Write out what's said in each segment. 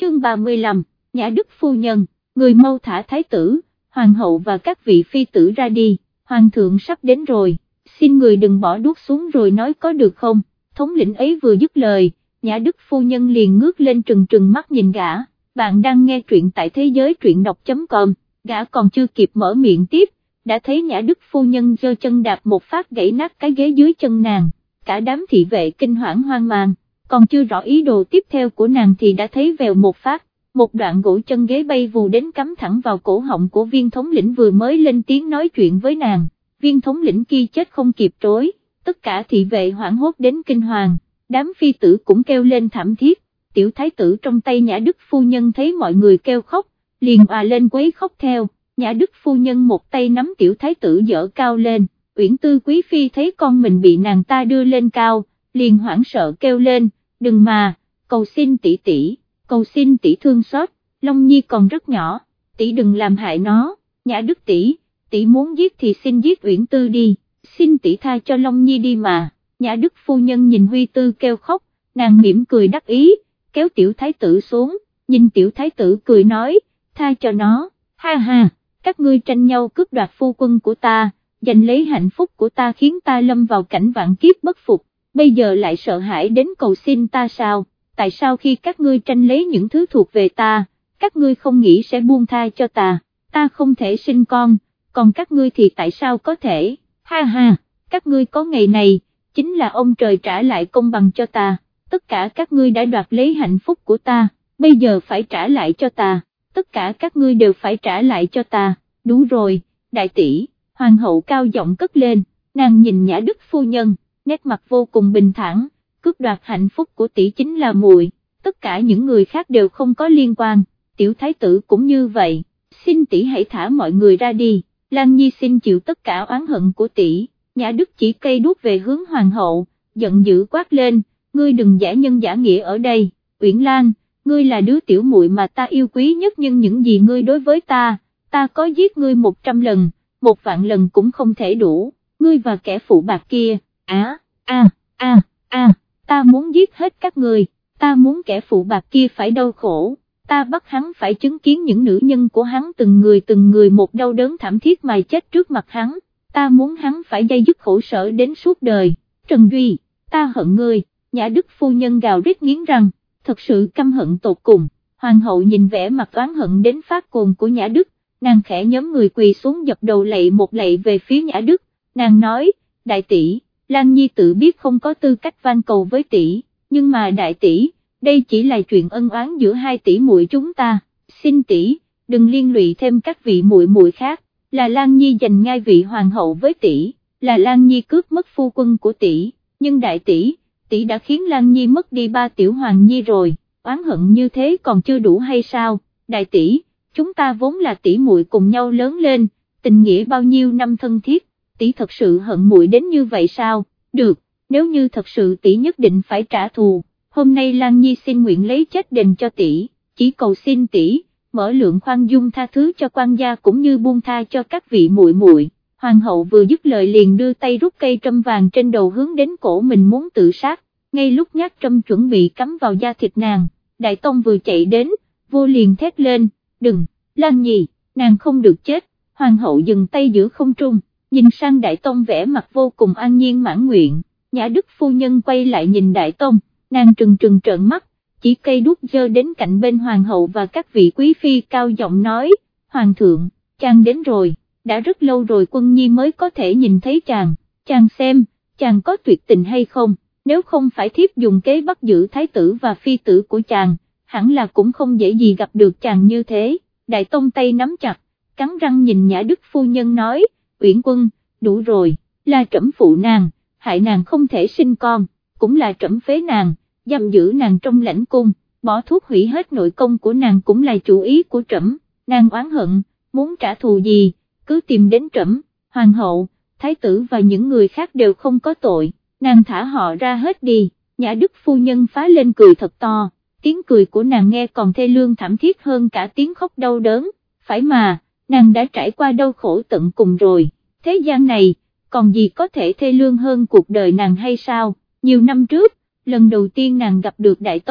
chương 35, Nhã Đức phu nhân, người mau thả thái tử, hoàng hậu và các vị phi tử ra đi, hoàng thượng sắp đến rồi, xin người đừng bỏ đuốc xuống rồi nói có được không, thống lĩnh ấy vừa dứt lời, Nhã Đức phu nhân liền ngước lên trừng trừng mắt nhìn gã, bạn đang nghe truyện tại thế giới truyện đọc.com, gã còn chưa kịp mở miệng tiếp, đã thấy Nhã Đức phu nhân giơ chân đạp một phát gãy nát cái ghế dưới chân nàng, cả đám thị vệ kinh hoảng hoang mang, còn chưa rõ ý đồ tiếp theo của nàng thì đã thấy vèo một phát, một đoạn gỗ chân ghế bay vù đến cắm thẳng vào cổ họng của viên thống lĩnh vừa mới lên tiếng nói chuyện với nàng, viên thống lĩnh kia chết không kịp trối, tất cả thị vệ hoảng hốt đến kinh hoàng, đám phi tử cũng kêu lên thảm thiết, tiểu thái tử trong tay Nhã Đức phu nhân thấy mọi người kêu khóc, liền òa lên quấy khóc theo, Nhã Đức phu nhân một tay nắm tiểu thái tử dở cao lên, Uyển Tư quý phi thấy con mình bị nàng ta đưa lên cao, liền hoảng sợ kêu lên, đừng mà, cầu xin tỷ tỷ, cầu xin tỷ thương xót, Long Nhi còn rất nhỏ, tỷ đừng làm hại nó, Nhã Đức tỷ, tỷ muốn giết thì xin giết Uyển Tư đi, xin tỷ tha cho Long Nhi đi mà, Nhã Đức phu nhân nhìn Huy Tư kêu khóc, nàng mỉm cười đắc ý, kéo tiểu thái tử xuống, nhìn tiểu thái tử cười nói, tha cho nó, ha ha, các ngươi tranh nhau cướp đoạt phu quân của ta, giành lấy hạnh phúc của ta khiến ta lâm vào cảnh vạn kiếp bất phục, bây giờ lại sợ hãi đến cầu xin ta sao, tại sao khi các ngươi tranh lấy những thứ thuộc về ta, các ngươi không nghĩ sẽ buông tha cho ta, ta không thể sinh con, còn các ngươi thì tại sao có thể, ha ha, các ngươi có ngày này, chính là ông trời trả lại công bằng cho ta, tất cả các ngươi đã đoạt lấy hạnh phúc của ta, bây giờ phải trả lại cho ta, tất cả các ngươi đều phải trả lại cho ta, đúng rồi, đại tỷ, hoàng hậu cao giọng cất lên, nàng nhìn Nhã Đức phu nhân, nét mặt vô cùng bình thản, cướp đoạt hạnh phúc của tỷ chính là muội, tất cả những người khác đều không có liên quan, tiểu thái tử cũng như vậy, xin tỷ hãy thả mọi người ra đi, Lan Nhi xin chịu tất cả oán hận của tỷ, Nhã Đức chỉ cây đuốc về hướng hoàng hậu, giận dữ quát lên, ngươi đừng giả nhân giả nghĩa ở đây, Uyển Lan, ngươi là đứa tiểu muội mà ta yêu quý nhất nhưng những gì ngươi đối với ta có giết ngươi 100 lần, 1.000 lần cũng không thể đủ, ngươi và kẻ phụ bạc kia, ta muốn giết hết các ngươi, ta muốn kẻ phụ bạc kia phải đau khổ, ta bắt hắn phải chứng kiến những nữ nhân của hắn từng người một đau đớn thảm thiết mà chết trước mặt hắn, ta muốn hắn phải dây dứt khổ sở đến suốt đời, Trần Duy, ta hận ngươi, Nhã Đức phu nhân gào rít nghiến răng, thật sự căm hận tột cùng, hoàng hậu nhìn vẻ mặt oán hận đến phát cuồng của Nhã Đức, nàng khẽ nhóm người quỳ xuống dập đầu lạy một lạy về phía Nhã Đức, nàng nói, đại tỷ, Lan Nhi tự biết không có tư cách van cầu với tỷ, nhưng mà đại tỷ, đây chỉ là chuyện ân oán giữa hai tỷ muội chúng ta, xin tỷ, đừng liên lụy thêm các vị muội muội khác, là Lan Nhi giành ngai vị hoàng hậu với tỷ, là Lan Nhi cướp mất phu quân của tỷ, nhưng đại tỷ, tỷ đã khiến Lan Nhi mất đi 3 tiểu hoàng nhi rồi, oán hận như thế còn chưa đủ hay sao, đại tỷ, chúng ta vốn là tỷ muội cùng nhau lớn lên, tình nghĩa bao nhiêu năm thân thiết, tỷ thật sự hận muội đến như vậy sao, được, nếu như thật sự tỷ nhất định phải trả thù, hôm nay Lan Nhi xin nguyện lấy chết đền cho tỷ, chỉ cầu xin tỷ, mở lượng khoan dung tha thứ cho quan gia cũng như buông tha cho các vị muội muội. Hoàng hậu vừa dứt lời liền đưa tay rút cây trâm vàng trên đầu hướng đến cổ mình muốn tự sát, ngay lúc nhát trâm chuẩn bị cắm vào da thịt nàng, Đại Tông vừa chạy đến, vua liền thét lên, đừng, Lan Nhi, nàng không được chết, hoàng hậu dừng tay giữa không trung, nhìn sang Đại Tông vẻ mặt vô cùng an nhiên mãn nguyện, Nhã Đức phu nhân quay lại nhìn Đại Tông, nàng trừng trừng trợn mắt, chỉ cây đuốc giơ đến cạnh bên hoàng hậu và các vị quý phi cao giọng nói, hoàng thượng, chàng đến rồi. Đã rất lâu rồi Quân Nhi mới có thể nhìn thấy chàng xem, chàng có tuyệt tình hay không, nếu không phải thiếp dùng kế bắt giữ thái tử và phi tử của chàng, hẳn là cũng không dễ gì gặp được chàng như thế, Đại Tông tay nắm chặt, cắn răng nhìn Nhã Đức phu nhân nói, Uyển Quân, đủ rồi, là trẫm phụ nàng, hại nàng không thể sinh con, cũng là trẫm phế nàng, giam giữ nàng trong lãnh cung, bỏ thuốc hủy hết nội công của nàng cũng là chủ ý của trẫm, nàng oán hận, muốn trả thù gì? Cứ tìm đến trẫm, hoàng hậu, thái tử và những người khác đều không có tội, nàng thả họ ra hết đi, Nhã Đức phu nhân phá lên cười thật to, tiếng cười của nàng nghe còn thê lương thảm thiết hơn cả tiếng khóc đau đớn, phải mà, nàng đã trải qua đau khổ tận cùng rồi, thế gian này, còn gì có thể thê lương hơn cuộc đời nàng hay sao, nhiều năm trước, lần đầu tiên nàng gặp được Đại Tông,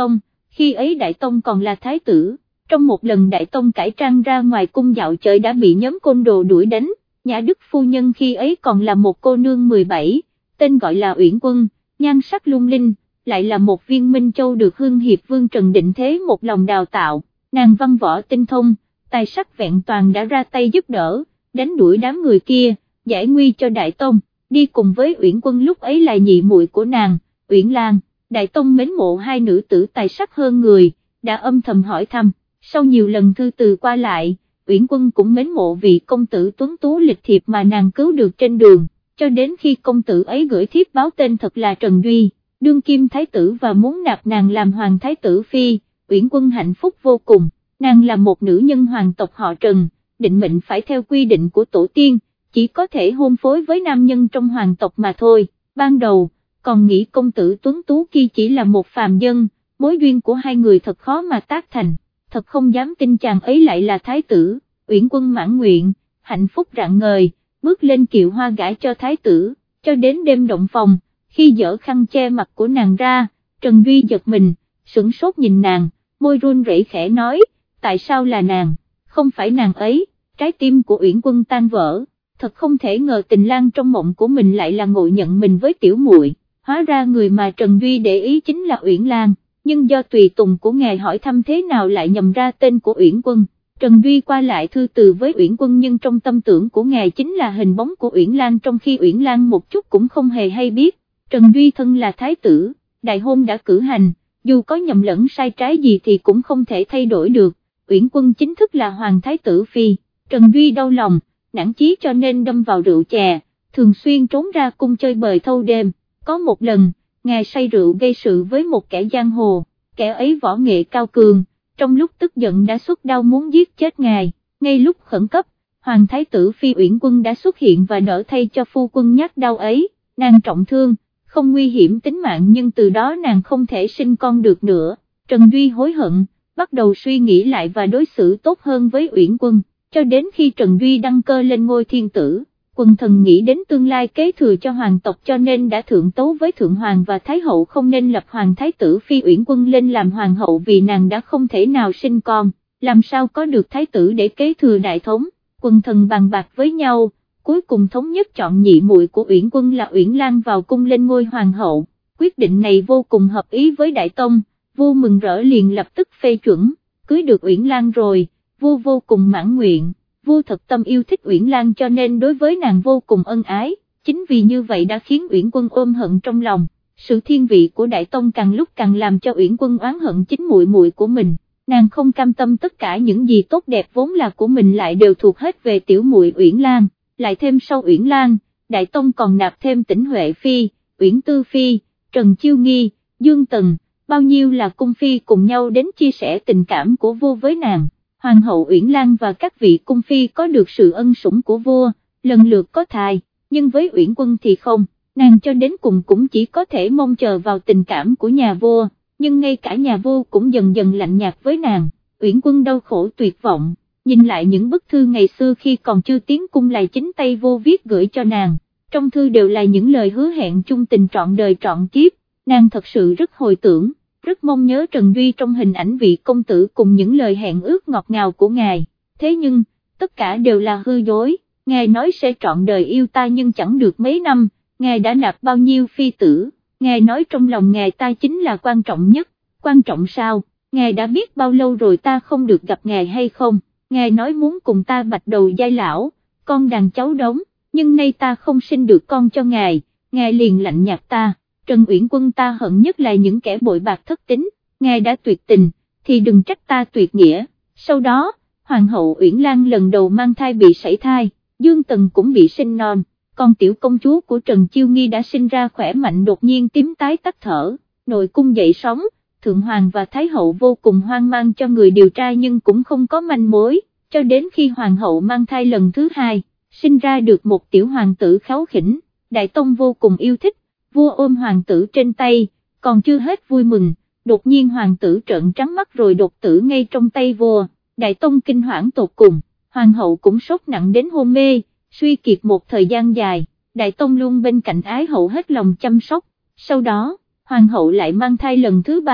khi ấy Đại Tông còn là thái tử, trong một lần Đại Tông cải trang ra ngoài cung dạo chơi đã bị nhóm côn đồ đuổi đánh, Nhã Đức phu nhân khi ấy còn là một cô nương 17, tên gọi là Uyển Quân, nhan sắc lung linh, lại là một viên minh châu được Hương Hiệp Vương Trần Định Thế một lòng đào tạo, nàng văn võ tinh thông, tài sắc vẹn toàn đã ra tay giúp đỡ, đánh đuổi đám người kia, giải nguy cho Đại Tông, đi cùng với Uyển Quân lúc ấy là nhị muội của nàng, Uyển Lan. Đại Tông mến mộ hai nữ tử tài sắc hơn người, đã âm thầm hỏi thăm, sau nhiều lần thư từ qua lại, Uyển Quân cũng mến mộ vị công tử tuấn tú lịch thiệp mà nàng cứu được trên đường, cho đến khi công tử ấy gửi thiếp báo tên thật là Trần Duy, đương kim thái tử và muốn nạp nàng làm hoàng thái tử phi, Uyển Quân hạnh phúc vô cùng, nàng là một nữ nhân hoàng tộc họ Trần, định mệnh phải theo quy định của tổ tiên, chỉ có thể hôn phối với nam nhân trong hoàng tộc mà thôi, ban đầu còn nghĩ công tử tuấn tú kia chỉ là một phàm dân, mối duyên của hai người thật khó mà tác thành, thật không dám tin chàng ấy lại là thái tử, Uyển Quân mãn nguyện, hạnh phúc rạng ngời, bước lên kiệu hoa gả cho thái tử, cho đến đêm động phòng, khi dỡ khăn che mặt của nàng ra, Trần Duy giật mình, sửng sốt nhìn nàng, môi run rẩy khẽ nói, tại sao là nàng, không phải nàng ấy, trái tim của Uyển Quân tan vỡ, thật không thể ngờ tình lang trong mộng của mình lại là ngộ nhận mình với tiểu muội. Hóa ra người mà Trần Duy để ý chính là Uyển Lan, nhưng do tùy tùng của ngài hỏi thăm thế nào lại nhầm ra tên của Uyển Quân. Trần Duy qua lại thư từ với Uyển Quân nhưng trong tâm tưởng của ngài chính là hình bóng của Uyển Lan, trong khi Uyển Lan một chút cũng không hề hay biết. Trần Duy thân là thái tử, đại hôn đã cử hành, dù có nhầm lẫn sai trái gì thì cũng không thể thay đổi được, Uyển Quân chính thức là hoàng thái tử phi. Trần Duy đau lòng, nản chí cho nên đâm vào rượu chè, thường xuyên trốn ra cung chơi bời thâu đêm. Có một lần, ngài say rượu gây sự với một kẻ giang hồ, kẻ ấy võ nghệ cao cường, trong lúc tức giận đã xuất đao muốn giết chết ngài, ngay lúc khẩn cấp, hoàng thái tử phi Uyển Quân đã xuất hiện và đỡ thay cho phu quân nhát đau ấy, nàng trọng thương, không nguy hiểm tính mạng nhưng từ đó nàng không thể sinh con được nữa, Trần Duy hối hận, bắt đầu suy nghĩ lại và đối xử tốt hơn với Uyển Quân, cho đến khi Trần Duy đăng cơ lên ngôi thiên tử. Quần thần nghĩ đến tương lai kế thừa cho hoàng tộc cho nên đã thượng tấu với Thượng Hoàng và Thái Hậu không nên lập hoàng thái tử phi Uyển Quân lên làm hoàng hậu vì nàng đã không thể nào sinh con, làm sao có được thái tử để kế thừa đại thống. Quần thần bàn bạc với nhau, cuối cùng thống nhất chọn nhị muội của Uyển Quân là Uyển Lan vào cung lên ngôi hoàng hậu. Quyết định này vô cùng hợp ý với Đại Tông, vua mừng rỡ liền lập tức phê chuẩn, cưới được Uyển Lan rồi, vua vô cùng mãn nguyện. Vua thật tâm yêu thích Uyển Lan cho nên đối với nàng vô cùng ân ái, chính vì như vậy đã khiến Uyển Quân ôm hận trong lòng, sự thiên vị của Đại Tông càng lúc càng làm cho Uyển Quân oán hận chính muội muội của mình, nàng không cam tâm tất cả những gì tốt đẹp vốn là của mình lại đều thuộc hết về tiểu muội Uyển Lan, lại thêm sau Uyển Lan, Đại Tông còn nạp thêm Tĩnh Huệ Phi, Uyển Tư Phi, Trần Chiêu Nghi, Dương Tần, bao nhiêu là cung phi cùng nhau đến chia sẻ tình cảm của vua với nàng. Hoàng hậu Uyển Lan và các vị cung phi có được sự ân sủng của vua, lần lượt có thai, nhưng với Uyển Quân thì không, nàng cho đến cùng cũng chỉ có thể mong chờ vào tình cảm của nhà vua, nhưng ngay cả nhà vua cũng dần dần lạnh nhạt với nàng, Uyển Quân đau khổ tuyệt vọng, nhìn lại những bức thư ngày xưa khi còn chưa tiến cung là chính tay vua viết gửi cho nàng, trong thư đều là những lời hứa hẹn chung tình trọn đời trọn kiếp, nàng thật sự rất hồi tưởng. Rất mong nhớ Trần Duy trong hình ảnh vị công tử cùng những lời hẹn ước ngọt ngào của ngài, thế nhưng, tất cả đều là hư dối, ngài nói sẽ trọn đời yêu ta nhưng chẳng được mấy năm, ngài đã nạp bao nhiêu phi tử, ngài nói trong lòng ngài ta chính là quan trọng nhất, quan trọng sao, ngài đã biết bao lâu rồi ta không được gặp ngài hay không, ngài nói muốn cùng ta bạch đầu giai lão, con đàn cháu đống, nhưng nay ta không sinh được con cho ngài liền lạnh nhạt ta. Trần Uyển Quân ta hận nhất là những kẻ bội bạc thất tín, ngài đã tuyệt tình, thì đừng trách ta tuyệt nghĩa. Sau đó, Hoàng hậu Uyển Lan lần đầu mang thai bị sảy thai, Dương Tần cũng bị sinh non, còn tiểu công chúa của Trần Chiêu Nghi đã sinh ra khỏe mạnh đột nhiên tím tái tắt thở, nội cung dậy sóng, Thượng Hoàng và Thái hậu vô cùng hoang mang cho người điều tra nhưng cũng không có manh mối, cho đến khi Hoàng hậu mang thai lần thứ hai, sinh ra được một tiểu hoàng tử kháu khỉnh, Đại Tông vô cùng yêu thích. Vua ôm hoàng tử trên tay, còn chưa hết vui mừng, đột nhiên hoàng tử trợn trắng mắt rồi đột tử ngay trong tay vua, Đại Tông kinh hoảng tột cùng, hoàng hậu cũng sốt nặng đến hôn mê, suy kiệt một thời gian dài, Đại Tông luôn bên cạnh ái hậu hết lòng chăm sóc, sau đó, hoàng hậu lại mang thai lần thứ ba,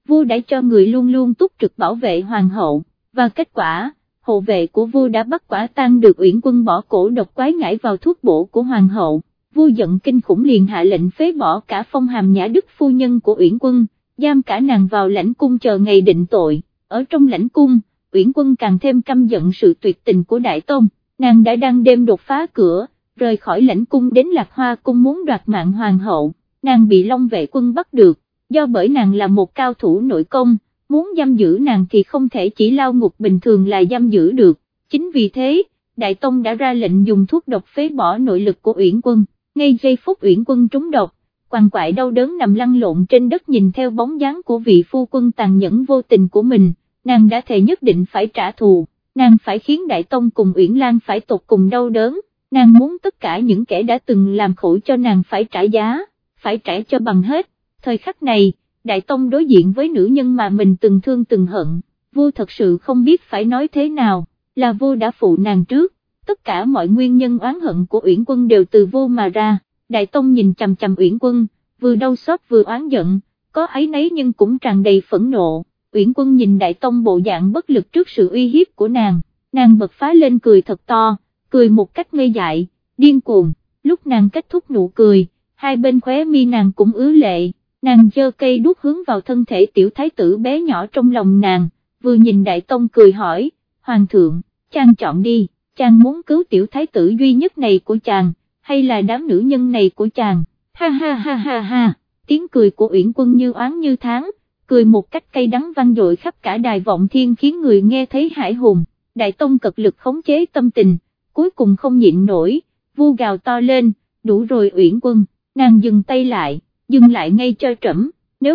vua đã cho người luôn luôn túc trực bảo vệ hoàng hậu, và kết quả, hộ vệ của vua đã bắt quả tang được Uyển Quân bỏ cổ độc quái ngải vào thuốc bổ của hoàng hậu. Vua giận kinh khủng liền hạ lệnh phế bỏ cả phong hàm nhã đức phu nhân của Uyển Quân, giam cả nàng vào lãnh cung chờ ngày định tội. Ở trong lãnh cung, Uyển Quân càng thêm căm giận sự tuyệt tình của Đại Tông, nàng đã đang đêm đột phá cửa, rời khỏi lãnh cung đến Lạc Hoa cung muốn đoạt mạng hoàng hậu, nàng bị Long Vệ quân bắt được, do bởi nàng là một cao thủ nội công, muốn giam giữ nàng thì không thể chỉ lao ngục bình thường là giam giữ được, chính vì thế, Đại Tông đã ra lệnh dùng thuốc độc phế bỏ nội lực của Uyển Quân. Ngay giây phút Uyển Quân trúng độc, quằn quại đau đớn nằm lăn lộn trên đất nhìn theo bóng dáng của vị phu quân tàn nhẫn vô tình của mình, nàng đã thề nhất định phải trả thù, nàng phải khiến Đại Tông cùng Uyển Lan phải tột cùng đau đớn, nàng muốn tất cả những kẻ đã từng làm khổ cho nàng phải trả giá, phải trả cho bằng hết. Thời khắc này, Đại Tông đối diện với nữ nhân mà mình từng thương từng hận, vua thật sự không biết phải nói thế nào, là vua đã phụ nàng trước. Tất cả mọi nguyên nhân oán hận của Uyển Quân đều từ vô mà ra, Đại Tông nhìn chằm chằm Uyển Quân, vừa đau xót vừa oán giận, có áy nấy nhưng cũng tràn đầy phẫn nộ. Uyển Quân nhìn Đại Tông bộ dạng bất lực trước sự uy hiếp của nàng bật phá lên cười thật to, cười một cách ngây dại, điên cuồng, lúc nàng kết thúc nụ cười, hai bên khóe mi nàng cũng ứa lệ, nàng giơ cây đuốc hướng vào thân thể tiểu thái tử bé nhỏ trong lòng nàng, vừa nhìn Đại Tông cười hỏi, Hoàng thượng, chàng chọn đi. Chàng muốn cứu tiểu thái tử duy nhất này của chàng, hay là đám nữ nhân này của chàng, ha ha ha ha ha, tiếng cười của Uyển Quân như oán như tháng, cười một cách cay đắng vang dội khắp cả đài vọng thiên khiến người nghe thấy hãi hùng. Đại Tông cật lực khống chế tâm tình, cuối cùng không nhịn nổi, vua gào to lên, đủ rồi Uyển Quân, nàng dừng tay lại, dừng lại ngay cho trẫm,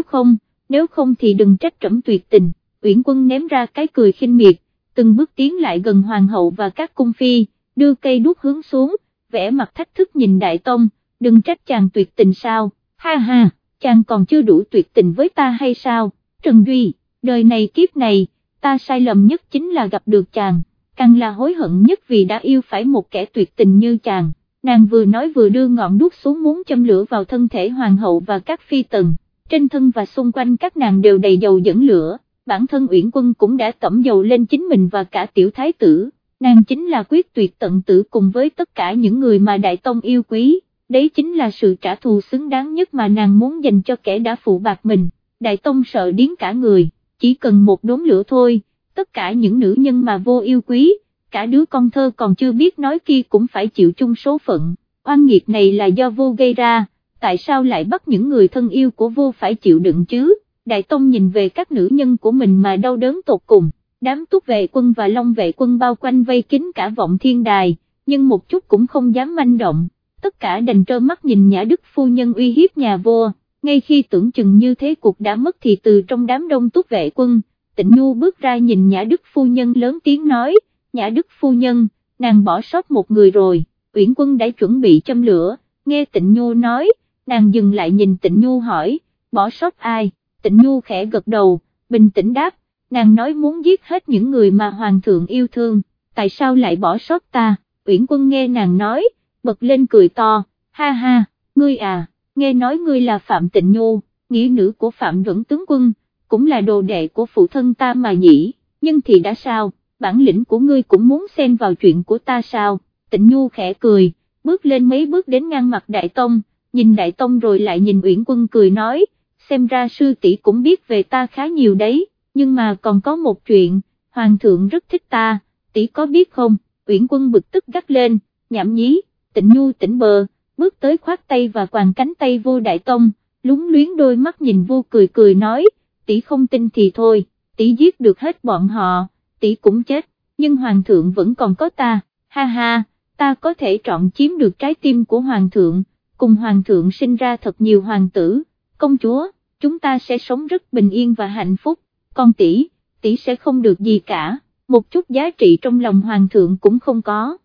nếu không thì đừng trách trẫm tuyệt tình. Uyển Quân ném ra cái cười khinh miệt, từng bước tiến lại gần hoàng hậu và các cung phi, đưa cây đuốc hướng xuống, vẻ mặt thách thức nhìn Đại Tông, đừng trách chàng tuyệt tình sao, ha ha, chàng còn chưa đủ tuyệt tình với ta hay sao, Trần Duy, đời này kiếp này, ta sai lầm nhất chính là gặp được chàng, càng là hối hận nhất vì đã yêu phải một kẻ tuyệt tình như chàng. Nàng vừa nói vừa đưa ngọn đuốc xuống muốn châm lửa vào thân thể hoàng hậu và các phi tần, trên thân và xung quanh các nàng đều đầy dầu dẫn lửa. Bản thân Uyển Quân cũng đã tẩm dầu lên chính mình và cả tiểu thái tử, nàng chính là quyết tuyệt tận tử cùng với tất cả những người mà Đại Tông yêu quý, đấy chính là sự trả thù xứng đáng nhất mà nàng muốn dành cho kẻ đã phụ bạc mình. Đại Tông sợ điếng cả người, chỉ cần một đốm lửa thôi, tất cả những nữ nhân mà vô yêu quý, cả đứa con thơ còn chưa biết nói kia cũng phải chịu chung số phận, oan nghiệt này là do vô gây ra, tại sao lại bắt những người thân yêu của vô phải chịu đựng chứ? Đại Tông nhìn về các nữ nhân của mình mà đau đớn tột cùng, đám Túc Vệ quân và Long Vệ quân bao quanh vây kín cả vọng thiên đài, nhưng một chút cũng không dám manh động, tất cả đành trơ mắt nhìn Nhã Đức phu nhân uy hiếp nhà vua. Ngay khi tưởng chừng như thế cuộc đã mất thì từ trong đám đông Túc Vệ quân, Tịnh Nhu bước ra nhìn Nhã Đức phu nhân lớn tiếng nói, Nhã Đức phu nhân, nàng bỏ sót một người rồi. Uyển Quân đã chuẩn bị châm lửa, nghe Tịnh Nhu nói, nàng dừng lại nhìn Tịnh Nhu hỏi, bỏ sót ai? Tịnh Nhu khẽ gật đầu, bình tĩnh đáp, nàng nói muốn giết hết những người mà hoàng thượng yêu thương, tại sao lại bỏ sót ta? Uyển Quân nghe nàng nói, bật lên cười to, ha ha, ngươi à, nghe nói ngươi là Phạm Tịnh Nhu, nghĩa nữ của Phạm Duẩn tướng quân, cũng là đồ đệ của phụ thân ta mà nhỉ, nhưng thì đã sao, bản lĩnh của ngươi cũng muốn xen vào chuyện của ta sao? Tịnh Nhu khẽ cười, bước lên mấy bước đến ngang mặt Đại Tông, nhìn Đại Tông rồi lại nhìn Uyển Quân cười nói, xem ra sư tỷ cũng biết về ta khá nhiều đấy, nhưng mà còn có một chuyện, hoàng thượng rất thích ta, tỷ có biết không? Uyển Quân bực tức gắt lên, nhảm nhí. Tịnh Nhu tỉnh bờ, bước tới khoát tay và quàng cánh tay vô Đại Tông, lúng luyến đôi mắt nhìn vô cười cười nói, tỷ không tin thì thôi, tỷ giết được hết bọn họ, tỷ cũng chết, nhưng hoàng thượng vẫn còn có ta, ha ha, ta có thể trọn chiếm được trái tim của hoàng thượng, cùng hoàng thượng sinh ra thật nhiều hoàng tử, công chúa, chúng ta sẽ sống rất bình yên và hạnh phúc, còn tỷ sẽ không được gì cả, một chút giá trị trong lòng hoàng thượng cũng không có.